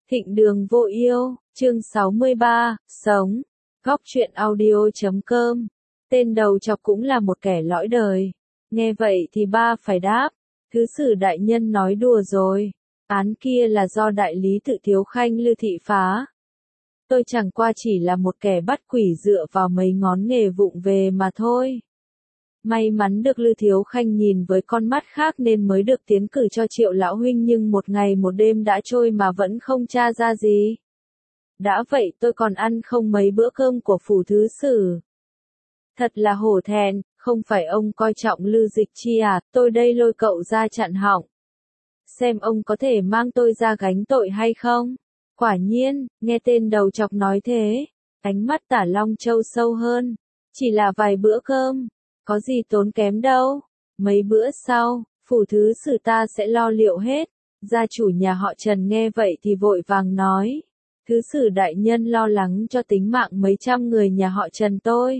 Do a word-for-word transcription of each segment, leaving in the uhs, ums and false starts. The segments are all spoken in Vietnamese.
Thịnh Đường Vô Yêu, chương sáu mươi ba, sống. Góc truyện audio chấm com. Tên đầu chọc cũng là một kẻ lõi đời. Nghe vậy thì ba phải đáp. Thứ sử đại nhân nói đùa rồi. Án kia là do đại lý tự Thiếu Khanh Lư Thị phá. Tôi chẳng qua chỉ là một kẻ bắt quỷ dựa vào mấy ngón nghề vụng về mà thôi. May mắn được Lư Thiếu Khanh nhìn với con mắt khác nên mới được tiến cử cho Triệu lão huynh, nhưng một ngày một đêm đã trôi mà vẫn không tra ra gì. Đã vậy tôi còn ăn không mấy bữa cơm của phủ thứ sử. Thật là hổ thẹn, không phải ông coi trọng Lư Dịch Chi à, tôi đây lôi cậu ra chặn họng. Xem ông có thể mang tôi ra gánh tội hay không? Quả nhiên, nghe tên đầu chọc nói thế, ánh mắt Tả Long Châu sâu hơn. Chỉ là vài bữa cơm, có gì tốn kém đâu. Mấy bữa sau, phủ thứ sử ta sẽ lo liệu hết. Gia chủ nhà họ Trần nghe vậy thì vội vàng nói. Thứ sử đại nhân lo lắng cho tính mạng mấy trăm người nhà họ Trần tôi.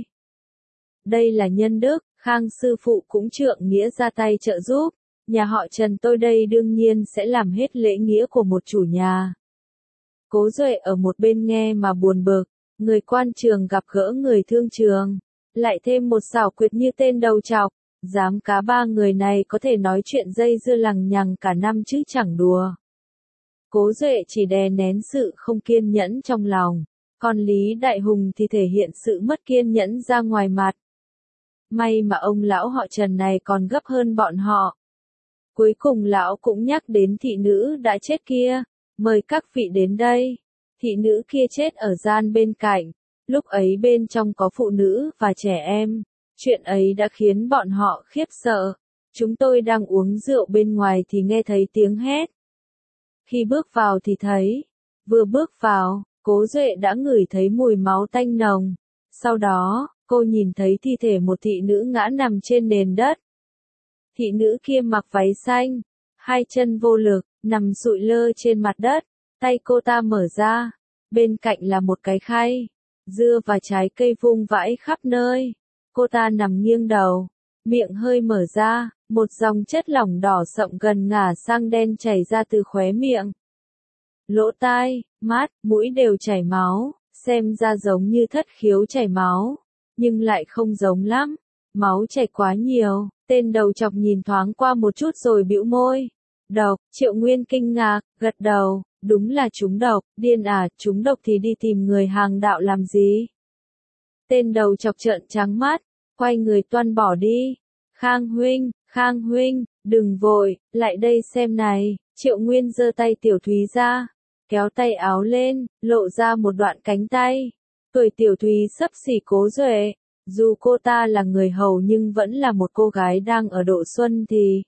Đây là nhân đức, Khang sư phụ cũng trượng nghĩa ra tay trợ giúp. Nhà họ Trần tôi đây đương nhiên sẽ làm hết lễ nghĩa của một chủ nhà. Cố Duệ ở một bên nghe mà buồn bực, người quan trường gặp gỡ người thương trường, lại thêm một xảo quyệt như tên đầu chọc, dám cá ba người này có thể nói chuyện dây dưa lằng nhằng cả năm chứ chẳng đùa. Cố Duệ chỉ đè nén sự không kiên nhẫn trong lòng, còn Lý Đại Hùng thì thể hiện sự mất kiên nhẫn ra ngoài mặt. May mà ông lão họ Trần này còn gấp hơn bọn họ. Cuối cùng lão cũng nhắc đến thị nữ đã chết kia, mời các vị đến đây. Thị nữ kia chết ở gian bên cạnh, lúc ấy bên trong có phụ nữ và trẻ em, chuyện ấy đã khiến bọn họ khiếp sợ. Chúng tôi đang uống rượu bên ngoài thì nghe thấy tiếng hét. Khi bước vào thì thấy, vừa bước vào, Cố Duệ đã ngửi thấy mùi máu tanh nồng. Sau đó, cô nhìn thấy thi thể một thị nữ ngã nằm trên nền đất. Thị nữ kia mặc váy xanh, hai chân vô lực, nằm sụi lơ trên mặt đất, tay cô ta mở ra, bên cạnh là một cái khay, dưa và trái cây vung vãi khắp nơi. Cô ta nằm nghiêng đầu, miệng hơi mở ra, một dòng chất lỏng đỏ sậm gần ngả sang đen chảy ra từ khóe miệng. Lỗ tai, mắt, mũi đều chảy máu, xem ra giống như thất khiếu chảy máu, nhưng lại không giống lắm, máu chảy quá nhiều. Tên đầu chọc nhìn thoáng qua một chút rồi bĩu môi. Độc, Triệu Nguyên kinh ngạc, gật đầu, đúng là trúng độc, điên à, trúng độc thì đi tìm người hàng đạo làm gì? Tên đầu chọc trợn trắng mắt, quay người toan bỏ đi. Khang huynh, Khang huynh, đừng vội, lại đây xem này. Triệu Nguyên giơ tay Tiểu Thúy ra, kéo tay áo lên, lộ ra một đoạn cánh tay. Tuổi Tiểu Thúy xấp xỉ Cố Duệ. Dù cô ta là người hầu nhưng vẫn là một cô gái đang ở độ xuân thì.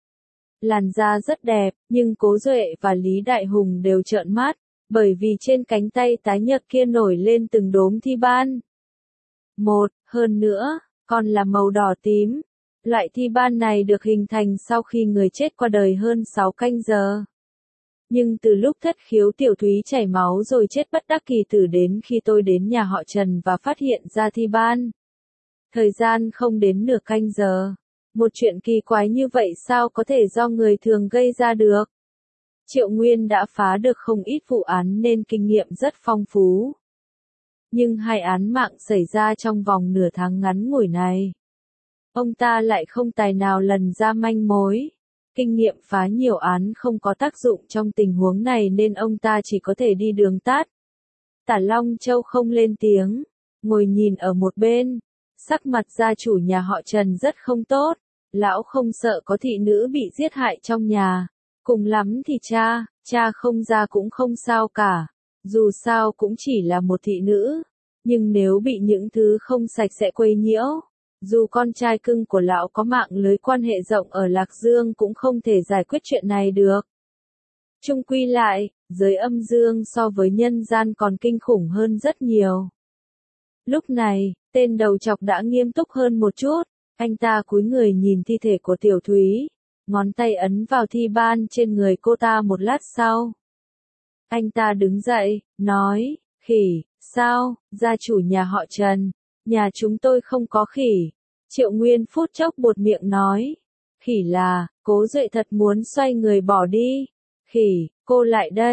Làn da rất đẹp, nhưng Cố Duệ và Lý Đại Hùng đều trợn mắt, bởi vì trên cánh tay tái nhợt kia nổi lên từng đốm thi ban. Một, hơn nữa, còn là màu đỏ tím. Loại thi ban này được hình thành sau khi người chết qua đời hơn sáu canh giờ. Nhưng từ lúc thất khiếu Tiểu Thúy chảy máu rồi chết bất đắc kỳ tử đến khi tôi đến nhà họ Trần và phát hiện ra thi ban. Thời gian không đến nửa canh giờ. Một chuyện kỳ quái như vậy sao có thể do người thường gây ra được? Triệu Nguyên đã phá được không ít vụ án nên kinh nghiệm rất phong phú. Nhưng hai án mạng xảy ra trong vòng nửa tháng ngắn ngủi này. Ông ta lại không tài nào lần ra manh mối. Kinh nghiệm phá nhiều án không có tác dụng trong tình huống này nên ông ta chỉ có thể đi đường tắt. Tả Long Châu không lên tiếng, ngồi nhìn ở một bên. Sắc mặt gia chủ nhà họ Trần rất không tốt, lão không sợ có thị nữ bị giết hại trong nhà, cùng lắm thì cha, cha không ra cũng không sao cả, dù sao cũng chỉ là một thị nữ, nhưng nếu bị những thứ không sạch sẽ quấy nhiễu, dù con trai cưng của lão có mạng lưới quan hệ rộng ở Lạc Dương cũng không thể giải quyết chuyện này được. Chung quy lại, giới âm dương so với nhân gian còn kinh khủng hơn rất nhiều. Lúc này, tên đầu chọc đã nghiêm túc hơn một chút, anh ta cúi người nhìn thi thể của Tiểu Thúy, ngón tay ấn vào thi ban trên người cô ta một lát sau. Anh ta đứng dậy, nói, khỉ, sao, gia chủ nhà họ Trần, nhà chúng tôi không có khỉ. Triệu Nguyên phút chốc buột miệng nói, khỉ là, Cố Duệ thật muốn xoay người bỏ đi. Khỉ, cô lại đây,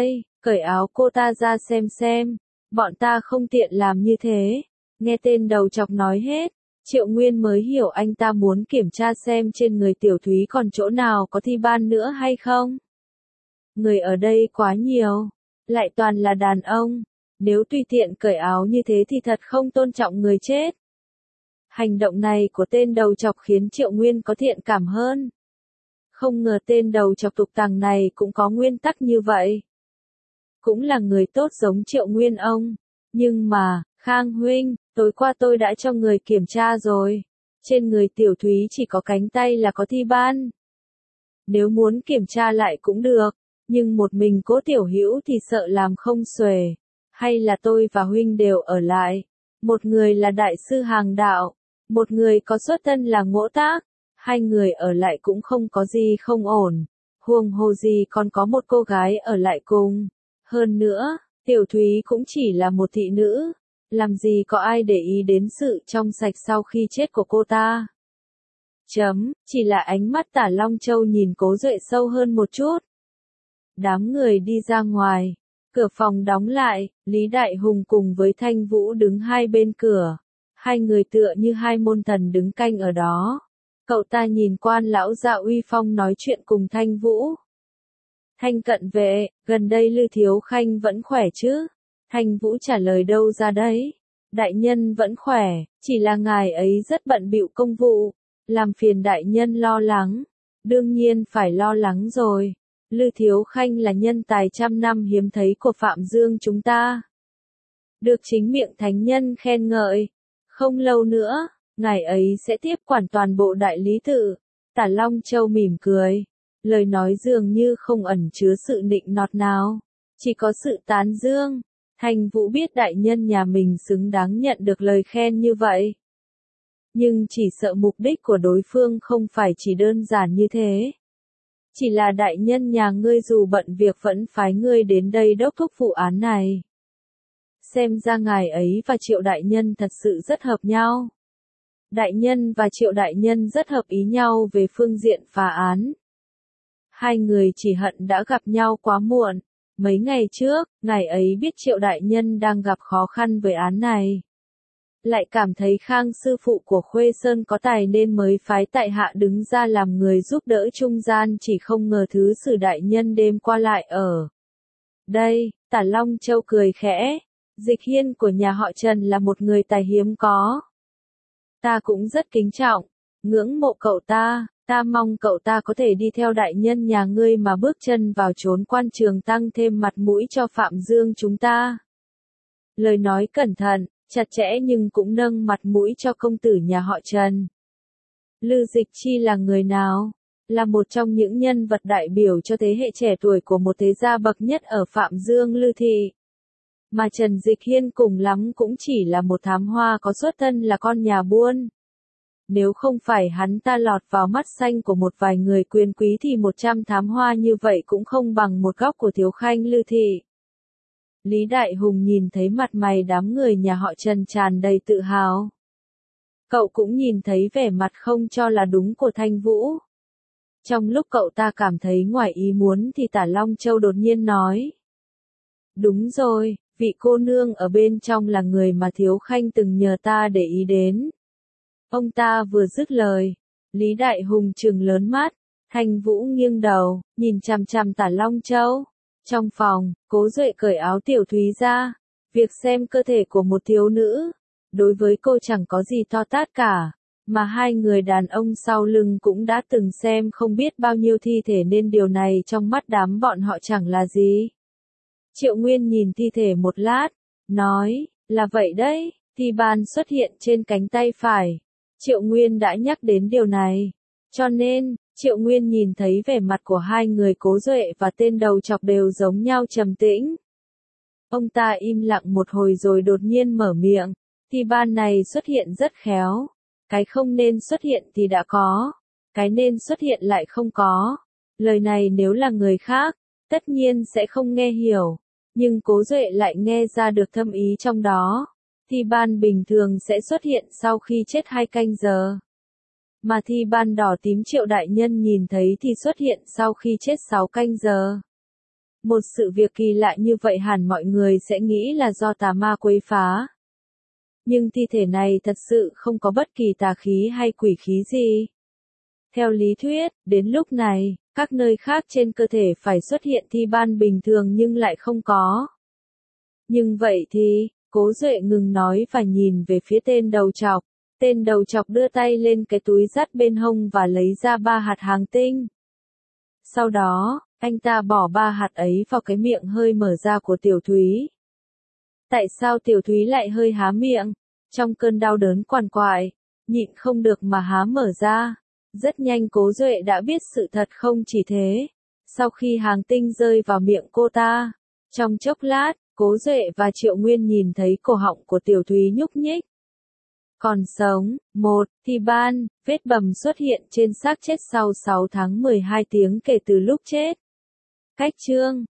Cởi áo cô ta ra xem xem, bọn ta không tiện làm như thế. Nghe tên đầu chọc nói hết, Triệu Nguyên mới hiểu anh ta muốn kiểm tra xem trên người Tiểu Thúy còn chỗ nào có thi ban nữa hay không. Người ở đây quá nhiều, lại toàn là đàn ông, nếu tùy tiện cởi áo như thế thì thật không tôn trọng người chết. Hành động này của tên đầu chọc khiến Triệu Nguyên có thiện cảm hơn. Không ngờ tên đầu chọc tục tằng này cũng có nguyên tắc như vậy. Cũng là người tốt giống Triệu Nguyên ông. Nhưng mà, Khang huynh, tối qua tôi đã cho người kiểm tra rồi. Trên người Tiểu Thúy chỉ có cánh tay là có thi ban. Nếu muốn kiểm tra lại cũng được, nhưng một mình Cố Tiểu Hữu thì sợ làm không xuể. Hay là tôi và huynh đều ở lại. Một người là đại sư hàng đạo, một người có xuất thân là Ngỗ Tác. Hai người ở lại cũng không có gì không ổn. Huống hồ gì còn có một cô gái ở lại cùng. Hơn nữa, Tiểu Thúy cũng chỉ là một thị nữ. Làm gì có ai để ý đến sự trong sạch sau khi chết của cô ta. Chấm, chỉ là ánh mắt Tả Long Châu nhìn Cố Duệ sâu hơn một chút. Đám người đi ra ngoài. Cửa phòng đóng lại, Lý Đại Hùng cùng với Thanh Vũ đứng hai bên cửa. Hai người tựa như hai môn thần đứng canh ở đó. Cậu ta nhìn Quan lão Dạ uy phong nói chuyện cùng Thanh Vũ. Thanh cận vệ, gần đây Lư Thiếu Khanh vẫn khỏe chứ? Thanh Vũ trả lời đâu ra đấy. Đại nhân vẫn khỏe, chỉ là ngài ấy rất bận bịu công vụ. Làm phiền đại nhân lo lắng. Đương nhiên phải lo lắng rồi. Lư Thiếu Khanh là nhân tài trăm năm hiếm thấy của Phạm Dương chúng ta. Được chính miệng thánh nhân khen ngợi. Không lâu nữa, ngài ấy sẽ tiếp quản toàn bộ đại lý tự. Tả Long Châu mỉm cười. Lời nói dường như không ẩn chứa sự nịnh nọt nào. Chỉ có sự tán dương. Thanh Vũ biết đại nhân nhà mình xứng đáng nhận được lời khen như vậy. Nhưng chỉ sợ mục đích của đối phương không phải chỉ đơn giản như thế. Chỉ là đại nhân nhà ngươi dù bận việc vẫn phái ngươi đến đây đốc thúc vụ án này. Xem ra ngài ấy và Triệu đại nhân thật sự rất hợp nhau. Đại nhân và Triệu đại nhân rất hợp ý nhau về phương diện phá án. Hai người chỉ hận đã gặp nhau quá muộn. Mấy ngày trước, ngài ấy biết Triệu đại nhân đang gặp khó khăn với án này. Lại cảm thấy Khang sư phụ của Khuê Sơn có tài nên mới phái tại hạ đứng ra làm người giúp đỡ trung gian, chỉ không ngờ thứ sử đại nhân đêm qua lại ở đây. Tả Long Châu cười khẽ. Dịch Hiên của nhà họ Trần là một người tài hiếm có. Ta cũng rất kính trọng, ngưỡng mộ cậu ta. Ta mong cậu ta có thể đi theo đại nhân nhà ngươi mà bước chân vào chốn quan trường, tăng thêm mặt mũi cho Phạm Dương chúng ta. Lời nói cẩn thận, chặt chẽ nhưng cũng nâng mặt mũi cho công tử nhà họ Trần. Lư Dịch Chi là người nào? Là một trong những nhân vật đại biểu cho thế hệ trẻ tuổi của một thế gia bậc nhất ở Phạm Dương Lư Thị. Mà Trần Dịch Hiên cùng lắm cũng chỉ là một thám hoa có xuất thân là con nhà buôn. Nếu không phải hắn ta lọt vào mắt xanh của một vài người quyền quý thì một trăm thám hoa như vậy cũng không bằng một góc của Thiếu Khanh Lư Thị. Lý Đại Hùng nhìn thấy mặt mày đám người nhà họ Trần tràn đầy tự hào. Cậu cũng nhìn thấy vẻ mặt không cho là đúng của Thanh Vũ. Trong lúc cậu ta cảm thấy ngoài ý muốn thì Tả Long Châu đột nhiên nói. Đúng rồi, vị cô nương ở bên trong là người mà Thiếu Khanh từng nhờ ta để ý đến. Ông ta vừa dứt lời, Lý Đại Hùng trừng lớn mắt, Thanh Vũ nghiêng đầu, nhìn chằm chằm Tả Long Châu. Trong phòng, Cố Duệ cởi áo Tiểu Thúy ra. Việc xem cơ thể của một thiếu nữ, đối với cô chẳng có gì to tát cả, mà hai người đàn ông sau lưng cũng đã từng xem không biết bao nhiêu thi thể nên điều này trong mắt đám bọn họ chẳng là gì. Triệu Nguyên nhìn thi thể một lát, nói, là vậy đấy, thi ban xuất hiện trên cánh tay phải. Triệu Nguyên đã nhắc đến điều này, cho nên, Triệu Nguyên nhìn thấy vẻ mặt của hai người Cố Duệ và tên đầu chọc đều giống nhau trầm tĩnh. Ông ta im lặng một hồi rồi đột nhiên mở miệng, thi ban này xuất hiện rất khéo. Cái không nên xuất hiện thì đã có, cái nên xuất hiện lại không có. Lời này nếu là người khác, tất nhiên sẽ không nghe hiểu, nhưng Cố Duệ lại nghe ra được thâm ý trong đó. Thi ban bình thường sẽ xuất hiện sau khi chết hai canh giờ. Mà thi ban đỏ tím Triệu đại nhân nhìn thấy thì xuất hiện sau khi chết sáu canh giờ. Một sự việc kỳ lạ như vậy hẳn mọi người sẽ nghĩ là do tà ma quấy phá. Nhưng thi thể này thật sự không có bất kỳ tà khí hay quỷ khí gì. Theo lý thuyết, đến lúc này, các nơi khác trên cơ thể phải xuất hiện thi ban bình thường nhưng lại không có. Nhưng vậy thì, Cố Duệ ngừng nói và nhìn về phía tên đầu trọc. Tên đầu trọc đưa tay lên cái túi dắt bên hông và lấy ra ba hạt hàng tinh. Sau đó, anh ta bỏ ba hạt ấy vào cái miệng hơi mở ra của Tiểu Thúy. Tại sao Tiểu Thúy lại hơi há miệng? Trong cơn đau đớn quằn quại, nhịn không được mà há mở ra. Rất nhanh Cố Duệ đã biết sự thật không chỉ thế. Sau khi hàng tinh rơi vào miệng cô ta, trong chốc lát, Cố Duệ và Triệu Nguyên nhìn thấy cổ họng của Tiểu Thúy nhúc nhích. Còn sống, một, thi ban, vết bầm xuất hiện trên xác chết sau sáu tháng mười hai tiếng kể từ lúc chết. Cách chương